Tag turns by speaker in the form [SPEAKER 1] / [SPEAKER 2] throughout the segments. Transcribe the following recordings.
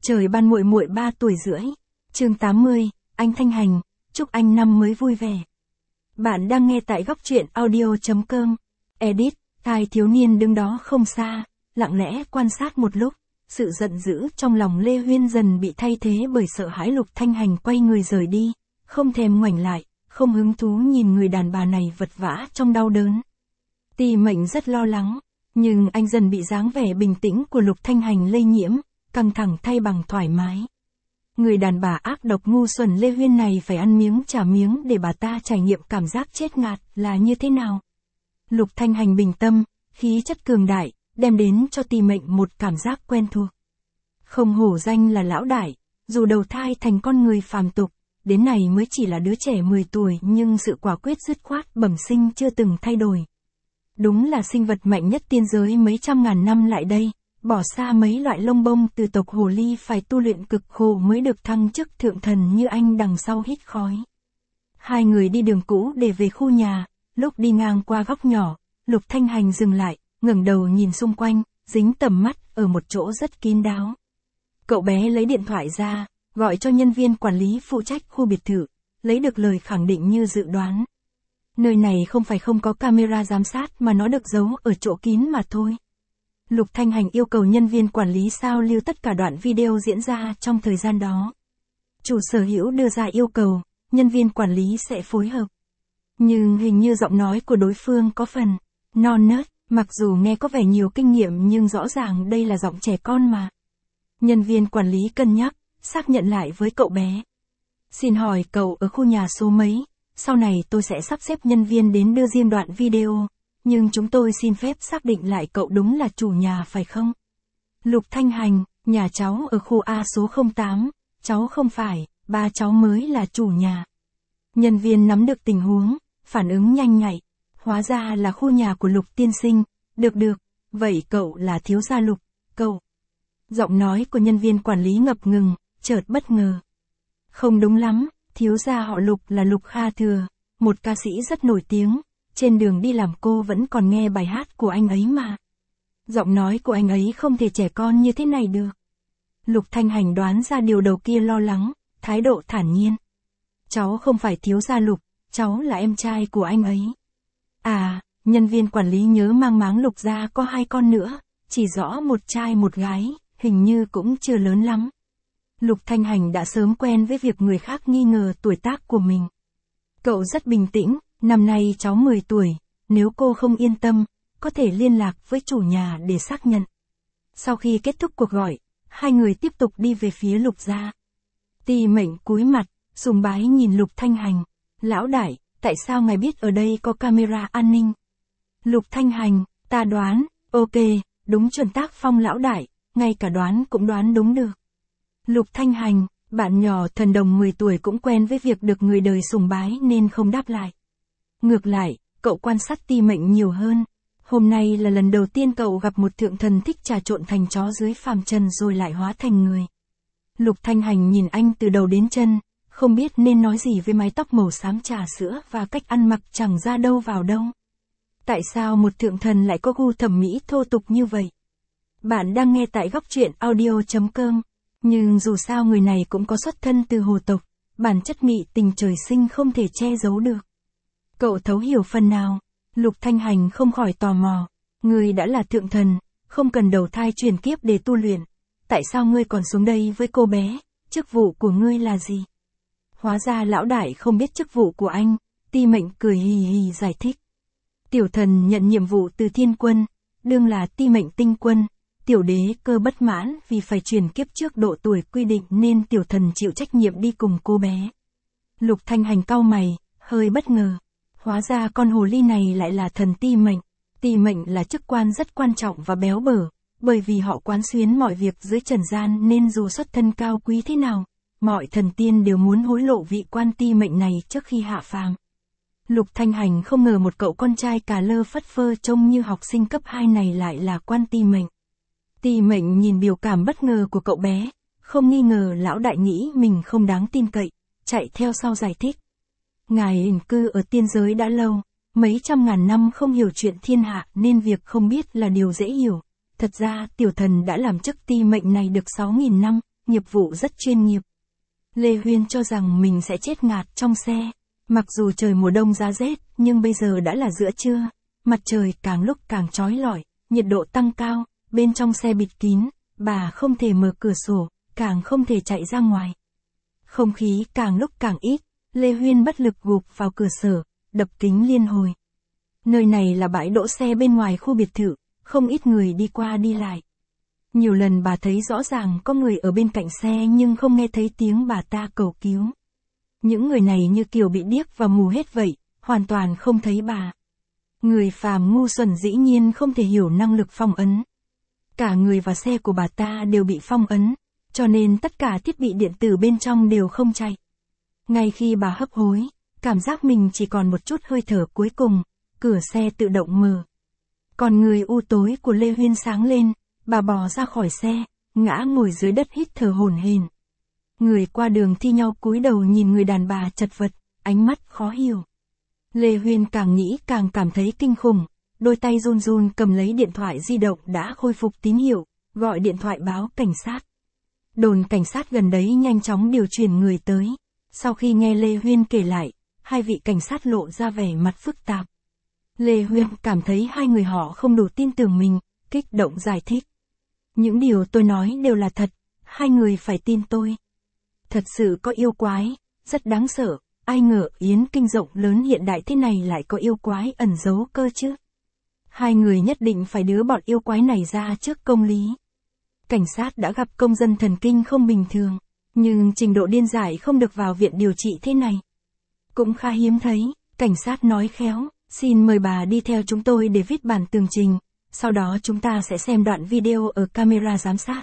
[SPEAKER 1] Trời ban muội muội 3 tuổi rưỡi. Chương 80, anh Thanh Hành, chúc anh năm mới vui vẻ. Bạn đang nghe tại góc truyện audio.com. Edit, hai thiếu niên đứng đó không xa, lặng lẽ quan sát một lúc. Sự giận dữ trong lòng Lê Huyên dần bị thay thế bởi sợ hãi. Lục Thanh Hành quay người rời đi, không thèm ngoảnh lại, không hứng thú nhìn người đàn bà này vật vã trong đau đớn. Ti Mệnh rất lo lắng, nhưng anh dần bị dáng vẻ bình tĩnh của Lục Thanh Hành lây nhiễm, căng thẳng thay bằng thoải mái. Người đàn bà ác độc ngu xuẩn Lê Huyên này phải ăn miếng trả miếng để bà ta trải nghiệm cảm giác chết ngạt là như thế nào. Lục Thanh Hành bình tâm, khí chất cường đại, đem đến cho Ti Mệnh một cảm giác quen thuộc. Không hổ danh là lão đại, dù đầu thai thành con người phàm tục, đến này mới chỉ là đứa trẻ 10 tuổi nhưng sự quả quyết dứt khoát bẩm sinh chưa từng thay đổi. Đúng là sinh vật mạnh nhất tiên giới mấy trăm ngàn năm lại đây, bỏ xa mấy loại lông bông từ tộc hồ ly phải tu luyện cực khổ mới được thăng chức thượng thần như anh đằng sau hít khói. Hai người đi đường cũ để về khu nhà, lúc đi ngang qua góc nhỏ, Lục Thanh Hành dừng lại, ngẩng đầu nhìn xung quanh, dính tầm mắt ở một chỗ rất kín đáo. Cậu bé lấy điện thoại ra, gọi cho nhân viên quản lý phụ trách khu biệt thự, lấy được lời khẳng định như dự đoán. Nơi này không phải không có camera giám sát mà nó được giấu ở chỗ kín mà thôi. Lục Thanh Hành yêu cầu nhân viên quản lý sao lưu tất cả đoạn video diễn ra trong thời gian đó. Chủ sở hữu đưa ra yêu cầu, nhân viên quản lý sẽ phối hợp. Nhưng hình như giọng nói của đối phương có phần non nớt, mặc dù nghe có vẻ nhiều kinh nghiệm nhưng rõ ràng đây là giọng trẻ con mà. Nhân viên quản lý cân nhắc, xác nhận lại với cậu bé. Xin hỏi cậu ở khu nhà số mấy, sau này tôi sẽ sắp xếp nhân viên đến đưa riêng đoạn video. Nhưng chúng tôi xin phép xác định lại cậu đúng là chủ nhà phải không? Lục Thanh Hành, nhà cháu ở khu A số 08, cháu không phải, ba cháu mới là chủ nhà. Nhân viên nắm được tình huống, phản ứng nhanh nhạy, hóa ra là khu nhà của Lục tiên sinh, được, vậy cậu là thiếu gia Lục, cậu. Giọng nói của nhân viên quản lý ngập ngừng, chợt bất ngờ. Không đúng lắm, thiếu gia họ Lục là Lục Kha Thừa, một ca sĩ rất nổi tiếng. Trên đường đi làm cô vẫn còn nghe bài hát của anh ấy mà. Giọng nói của anh ấy không thể trẻ con như thế này được. Lục Thanh Hành đoán ra điều đầu kia lo lắng, thái độ thản nhiên. Cháu không phải thiếu gia Lục, cháu là em trai của anh ấy. À, nhân viên quản lý nhớ mang máng Lục gia có 2 con nữa, chỉ rõ một trai một gái, hình như cũng chưa lớn lắm. Lục Thanh Hành đã sớm quen với việc người khác nghi ngờ tuổi tác của mình. Cậu rất bình tĩnh. Năm nay cháu 10 tuổi, nếu cô không yên tâm, có thể liên lạc với chủ nhà để xác nhận. Sau khi kết thúc cuộc gọi, hai người tiếp tục đi về phía Lục gia. Ti Mệnh cúi mặt, sùng bái nhìn Lục Thanh Hành. Lão đại, tại sao ngài biết ở đây có camera an ninh? Lục Thanh Hành, ta đoán, ok, đúng chuẩn tác phong lão đại, ngay cả đoán cũng đoán đúng được. Lục Thanh Hành, bạn nhỏ thần đồng 10 tuổi cũng quen với việc được người đời sùng bái nên không đáp lại. Ngược lại, cậu quan sát Ti Mệnh nhiều hơn. Hôm nay là lần đầu tiên cậu gặp một thượng thần thích trà trộn thành chó dưới phàm trần rồi lại hóa thành người. Lục Thanh Hành nhìn anh từ đầu đến chân, không biết nên nói gì với mái tóc màu xám trà sữa và cách ăn mặc chẳng ra đâu vào đâu. Tại sao một thượng thần lại có gu thẩm mỹ thô tục như vậy? Bạn đang nghe tại góc truyện audio.com. Nhưng dù sao người này cũng có xuất thân từ hồ tộc, bản chất mị tình trời sinh không thể che giấu được. Cậu thấu hiểu phần nào? Lục Thanh Hành không khỏi tò mò. Ngươi đã là thượng thần, không cần đầu thai chuyển kiếp để tu luyện. Tại sao ngươi còn xuống đây với cô bé? Chức vụ của ngươi là gì? Hóa ra lão đại không biết chức vụ của anh. Ti Mệnh cười hì hì giải thích. Tiểu thần nhận nhiệm vụ từ thiên quân, đương là Ti Mệnh tinh quân. Tiểu đế cơ bất mãn vì phải chuyển kiếp trước độ tuổi quy định nên tiểu thần chịu trách nhiệm đi cùng cô bé. Lục Thanh Hành cau mày, hơi bất ngờ. Hóa ra con hồ ly này lại là thần Ti Mệnh. Ti Mệnh là chức quan rất quan trọng và béo bở, bởi vì họ quán xuyến mọi việc dưới trần gian nên dù xuất thân cao quý thế nào, mọi thần tiên đều muốn hối lộ vị quan Ti Mệnh này trước khi hạ phàm. Lục Thanh Hành không ngờ một cậu con trai cà lơ phất phơ trông như học sinh cấp 2 này lại là quan Ti Mệnh. Ti Mệnh nhìn biểu cảm bất ngờ của cậu bé, không nghi ngờ lão đại nghĩ mình không đáng tin cậy, chạy theo sau giải thích. Ngài ẩn cư ở tiên giới đã lâu, mấy trăm ngàn năm không hiểu chuyện thiên hạ nên việc không biết là điều dễ hiểu. Thật ra tiểu thần đã làm chức Ti Mệnh này được 6.000 năm, nghiệp vụ rất chuyên nghiệp. Lê Huyên cho rằng mình sẽ chết ngạt trong xe. Mặc dù trời mùa đông giá rét, nhưng bây giờ đã là giữa trưa. Mặt trời càng lúc càng chói lọi, nhiệt độ tăng cao, bên trong xe bịt kín, bà không thể mở cửa sổ, càng không thể chạy ra ngoài. Không khí càng lúc càng ít, Lê Huyên bất lực gục vào cửa sở, đập kính liên hồi. Nơi này là bãi đỗ xe bên ngoài khu biệt thự, không ít người đi qua đi lại. Nhiều lần bà thấy rõ ràng có người ở bên cạnh xe nhưng không nghe thấy tiếng bà ta cầu cứu. Những người này như kiểu bị điếc và mù hết vậy, hoàn toàn không thấy bà. Người phàm ngu xuẩn dĩ nhiên không thể hiểu năng lực phong ấn. Cả người và xe của bà ta đều bị phong ấn, cho nên tất cả thiết bị điện tử bên trong đều không chạy. Ngay khi bà hấp hối, cảm giác mình chỉ còn một chút hơi thở cuối cùng, cửa xe tự động mở. Còn người u tối của Lê Huyên sáng lên, bà bò ra khỏi xe, ngã ngồi dưới đất hít thở hổn hển. Người qua đường thi nhau cúi đầu nhìn người đàn bà chật vật, ánh mắt khó hiểu. Lê Huyên càng nghĩ càng cảm thấy kinh khủng, đôi tay run run cầm lấy điện thoại di động đã khôi phục tín hiệu, gọi điện thoại báo cảnh sát. Đồn cảnh sát gần đấy nhanh chóng điều chuyển người tới. Sau khi nghe Lê Huyên kể lại, hai vị cảnh sát lộ ra vẻ mặt phức tạp. Lê Huyên cảm thấy hai người họ không đủ tin tưởng mình, kích động giải thích. Những điều tôi nói đều là thật, hai người phải tin tôi. Thật sự có yêu quái, rất đáng sợ, ai ngờ Yến Kinh rộng lớn hiện đại thế này lại có yêu quái ẩn giấu cơ chứ. Hai người nhất định phải đưa bọn yêu quái này ra trước công lý. Cảnh sát đã gặp công dân thần kinh không bình thường, nhưng trình độ điên dại không được vào viện điều trị thế này. Cũng khá hiếm thấy, cảnh sát nói khéo, xin mời bà đi theo chúng tôi để viết bản tường trình, sau đó chúng ta sẽ xem đoạn video ở camera giám sát.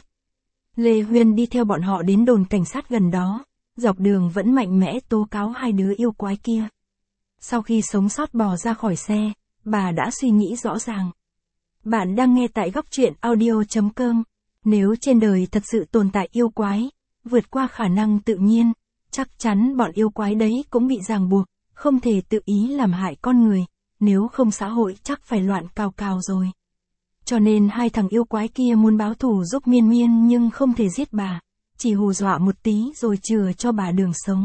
[SPEAKER 1] Lê Huyên đi theo bọn họ đến đồn cảnh sát gần đó, dọc đường vẫn mạnh mẽ tố cáo hai đứa yêu quái kia. Sau khi sống sót bò ra khỏi xe, bà đã suy nghĩ rõ ràng. Bạn đang nghe tại góc truyện audio.com. Nếu trên đời thật sự tồn tại yêu quái, vượt qua khả năng tự nhiên, chắc chắn bọn yêu quái đấy cũng bị ràng buộc, không thể tự ý làm hại con người, nếu không xã hội chắc phải loạn cào cào rồi. Cho nên hai thằng yêu quái kia muốn báo thù giúp Miên Miên nhưng không thể giết bà, chỉ hù dọa một tí rồi chừa cho bà đường sống.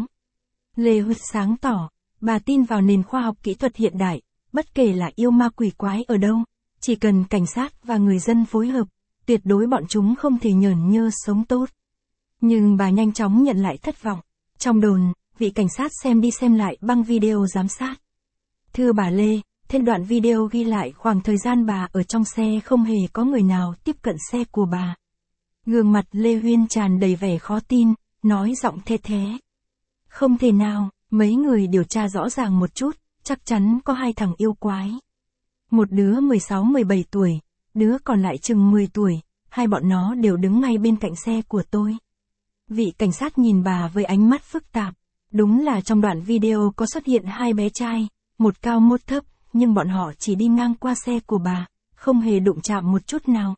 [SPEAKER 1] Lê Huyên sáng tỏ, bà tin vào nền khoa học kỹ thuật hiện đại, bất kể là yêu ma quỷ quái ở đâu, chỉ cần cảnh sát và người dân phối hợp, tuyệt đối bọn chúng không thể nhởn nhơ sống tốt. Nhưng bà nhanh chóng nhận lại thất vọng. Trong đồn, vị cảnh sát xem đi xem lại băng video giám sát. Thưa bà Lê, trên đoạn video ghi lại khoảng thời gian bà ở trong xe không hề có người nào tiếp cận xe của bà. Gương mặt Lê Huyên tràn đầy vẻ khó tin, nói giọng thê thé. Không thể nào, mấy người điều tra rõ ràng một chút, chắc chắn có hai thằng yêu quái. Một đứa 16-17 tuổi, đứa còn lại chừng 10 tuổi, hai bọn nó đều đứng ngay bên cạnh xe của tôi. Vị cảnh sát nhìn bà với ánh mắt phức tạp. Đúng là trong đoạn video có xuất hiện hai bé trai, một cao một thấp, nhưng bọn họ chỉ đi ngang qua xe của bà, không hề đụng chạm một chút nào.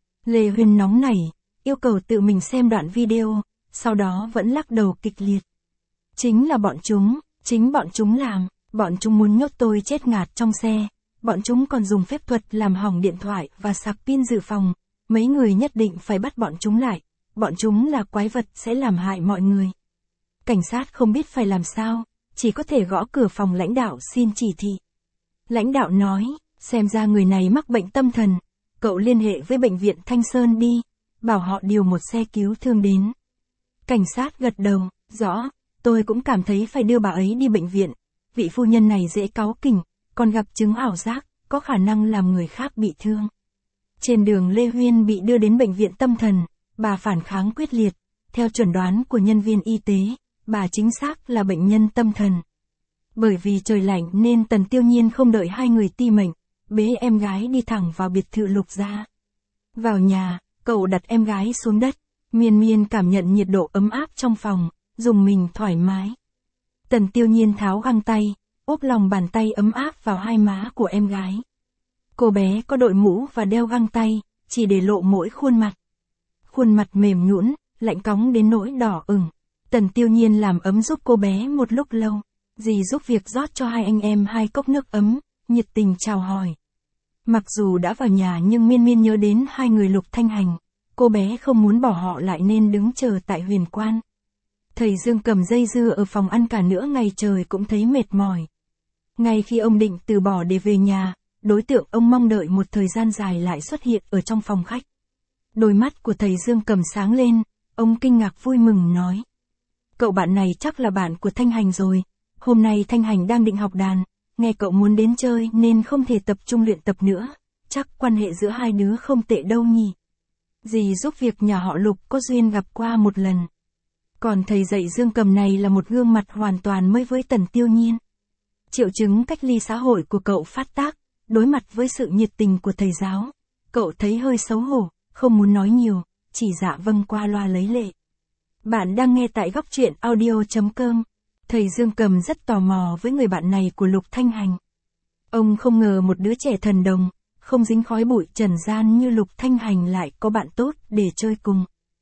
[SPEAKER 1] Lê Huyên nóng nảy, yêu cầu tự mình xem đoạn video, sau đó vẫn lắc đầu kịch liệt. Chính là chính bọn chúng làm, bọn chúng muốn nhốt tôi chết ngạt trong xe, bọn chúng còn dùng phép thuật làm hỏng điện thoại và sạc pin dự phòng, mấy người nhất định phải bắt bọn chúng lại, bọn chúng là quái vật sẽ làm hại mọi người. Cảnh sát không biết phải làm sao, chỉ có thể gõ cửa phòng lãnh đạo xin chỉ thị. Lãnh đạo nói, xem ra người này mắc bệnh tâm thần, cậu liên hệ với bệnh viện Thanh Sơn đi, bảo họ điều một xe cứu thương đến. Cảnh sát gật đầu, rõ, tôi cũng cảm thấy phải đưa bà ấy đi bệnh viện, vị phu nhân này dễ cáu kỉnh, còn gặp chứng ảo giác, có khả năng làm người khác bị thương. Trên đường Lê Huyên bị đưa đến bệnh viện tâm thần, bà phản kháng quyết liệt, theo chuẩn đoán của nhân viên y tế, bà chính xác là bệnh nhân tâm thần. Bởi vì trời lạnh nên Tần Tiêu Nhiên không đợi hai người ti mệnh, bế em gái đi thẳng vào biệt thự Lục gia. Vào nhà, cậu đặt em gái xuống đất, Miên Miên cảm nhận nhiệt độ ấm áp trong phòng, dùng mình thoải mái. Tần Tiêu Nhiên tháo găng tay, úp lòng bàn tay ấm áp vào hai má của em gái. Cô bé có đội mũ và đeo găng tay, chỉ để lộ mỗi khuôn mặt. Khuôn mặt mềm nhũn, lạnh cóng đến nỗi đỏ ửng. Tần Tiêu Nhiên làm ấm giúp cô bé một lúc lâu. Dì giúp việc rót cho hai anh em 2 cốc nước ấm, nhiệt tình chào hỏi. Mặc dù đã vào nhà nhưng Miên Miên nhớ đến hai người Lục Thanh Hành. cô bé không muốn bỏ họ lại nên đứng chờ tại huyền quan. Thầy Dương Cầm dây dưa ở phòng ăn cả nửa ngày trời cũng thấy mệt mỏi. Ngay khi ông định từ bỏ để về nhà, đối tượng ông mong đợi một thời gian dài lại xuất hiện ở trong phòng khách. Đôi mắt của thầy Dương Cầm sáng lên, ông kinh ngạc vui mừng nói. Cậu bạn này chắc là bạn của Thanh Hành rồi, hôm nay Thanh Hành đang định học đàn, nghe cậu muốn đến chơi nên không thể tập trung luyện tập nữa, chắc quan hệ giữa hai đứa không tệ đâu nhỉ. Dì giúp việc nhà họ Lục có duyên gặp qua một lần. Còn thầy dạy Dương Cầm này là một gương mặt hoàn toàn mới với Tần Tiêu Nhiên. Triệu chứng cách ly xã hội của cậu phát tác, đối mặt với sự nhiệt tình của thầy giáo. Cậu thấy hơi xấu hổ, không muốn nói nhiều, chỉ dạ vâng qua loa lấy lệ. Bạn đang nghe tại góc truyện audio.com. Thầy Dương Cầm rất tò mò với người bạn này của Lục Thanh Hành. Ông không ngờ một đứa trẻ thần đồng, không dính khói bụi trần gian như Lục Thanh Hành lại có bạn tốt để chơi cùng.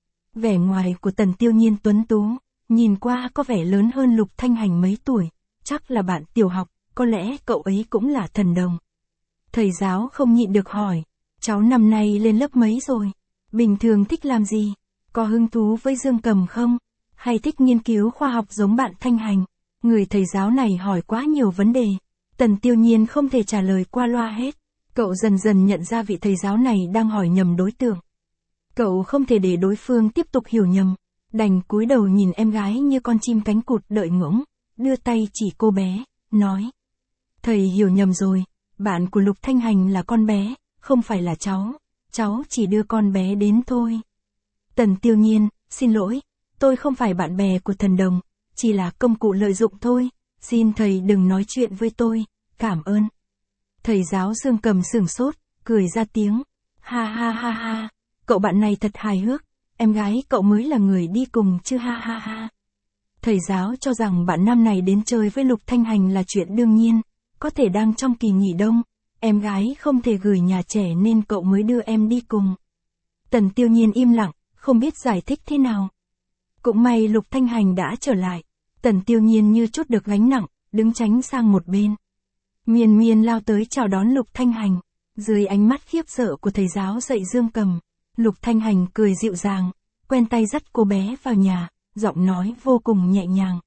[SPEAKER 1] Vẻ ngoài của Tần Tiêu Nhiên tuấn tú, nhìn qua có vẻ lớn hơn Lục Thanh Hành mấy tuổi, chắc là bạn tiểu học, có lẽ cậu ấy cũng là thần đồng. Thầy giáo không nhịn được hỏi, cháu năm nay lên lớp mấy rồi? Bình thường thích làm gì? Có hứng thú với Dương Cầm không? Hay thích nghiên cứu khoa học giống bạn Thanh Hành? Người thầy giáo này hỏi quá nhiều vấn đề. Tần Tiêu Nhiên không thể trả lời qua loa hết. Cậu dần dần nhận ra vị thầy giáo này đang hỏi nhầm đối tượng. Cậu không thể để đối phương tiếp tục hiểu nhầm. Đành cúi đầu nhìn em gái như con chim cánh cụt đợi ngỗng, đưa tay chỉ cô bé, nói. Thầy hiểu nhầm rồi, bạn của Lục Thanh Hành là con bé, không phải là cháu chỉ đưa con bé đến thôi. Tần Tiêu Nhiên, xin lỗi, tôi không phải bạn bè của thần đồng, chỉ là công cụ lợi dụng thôi, xin thầy đừng nói chuyện với tôi, cảm ơn. Thầy giáo Dương Cầm sửng sốt, cười ra tiếng, ha ha ha ha, cậu bạn này thật hài hước, em gái cậu mới là người đi cùng chứ ha ha ha. Thầy giáo cho rằng bạn nam này đến chơi với Lục Thanh Hành là chuyện đương nhiên, có thể đang trong kỳ nghỉ đông, em gái không thể gửi nhà trẻ nên cậu mới đưa em đi cùng. Tần Tiêu Nhiên im lặng, không biết giải thích thế nào. Cũng may Lục Thanh Hành đã trở lại, Tần Tiêu Nhiên như chút được gánh nặng, đứng tránh sang một bên. Miên Miên lao tới chào đón Lục Thanh Hành, dưới ánh mắt khiếp sợ của thầy giáo dạy Dương Cầm, Lục Thanh Hành cười dịu dàng, quen tay dắt cô bé vào nhà, giọng nói vô cùng nhẹ nhàng.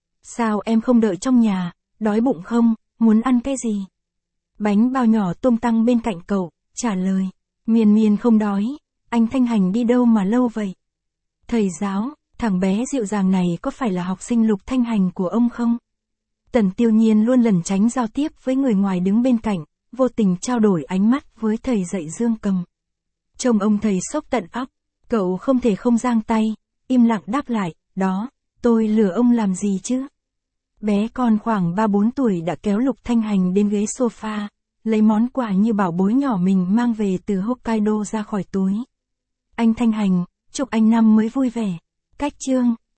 [SPEAKER 1] Sao em không đợi trong nhà, đói bụng không, muốn ăn cái gì? Bánh bao nhỏ tôm tăng bên cạnh cậu, trả lời, Miên Miên không đói, anh Thanh Hành đi đâu mà lâu vậy? Thầy giáo, thằng bé dịu dàng này có phải là học sinh Lục Thanh Hành của ông không? Tần Tiêu Nhiên luôn lẩn tránh giao tiếp với người ngoài đứng bên cạnh, vô tình trao đổi ánh mắt với thầy dạy Dương Cầm. Trông ông thầy sốc tận óc, cậu không thể không giang tay, im lặng đáp lại, đó, tôi lừa ông làm gì chứ? Bé con khoảng 3-4 tuổi đã kéo Lục Thanh Hành đến ghế sofa, lấy món quà như bảo bối nhỏ mình mang về từ Hokkaido ra khỏi túi. Anh Thanh Hành, chúc anh năm mới vui vẻ. Cách chương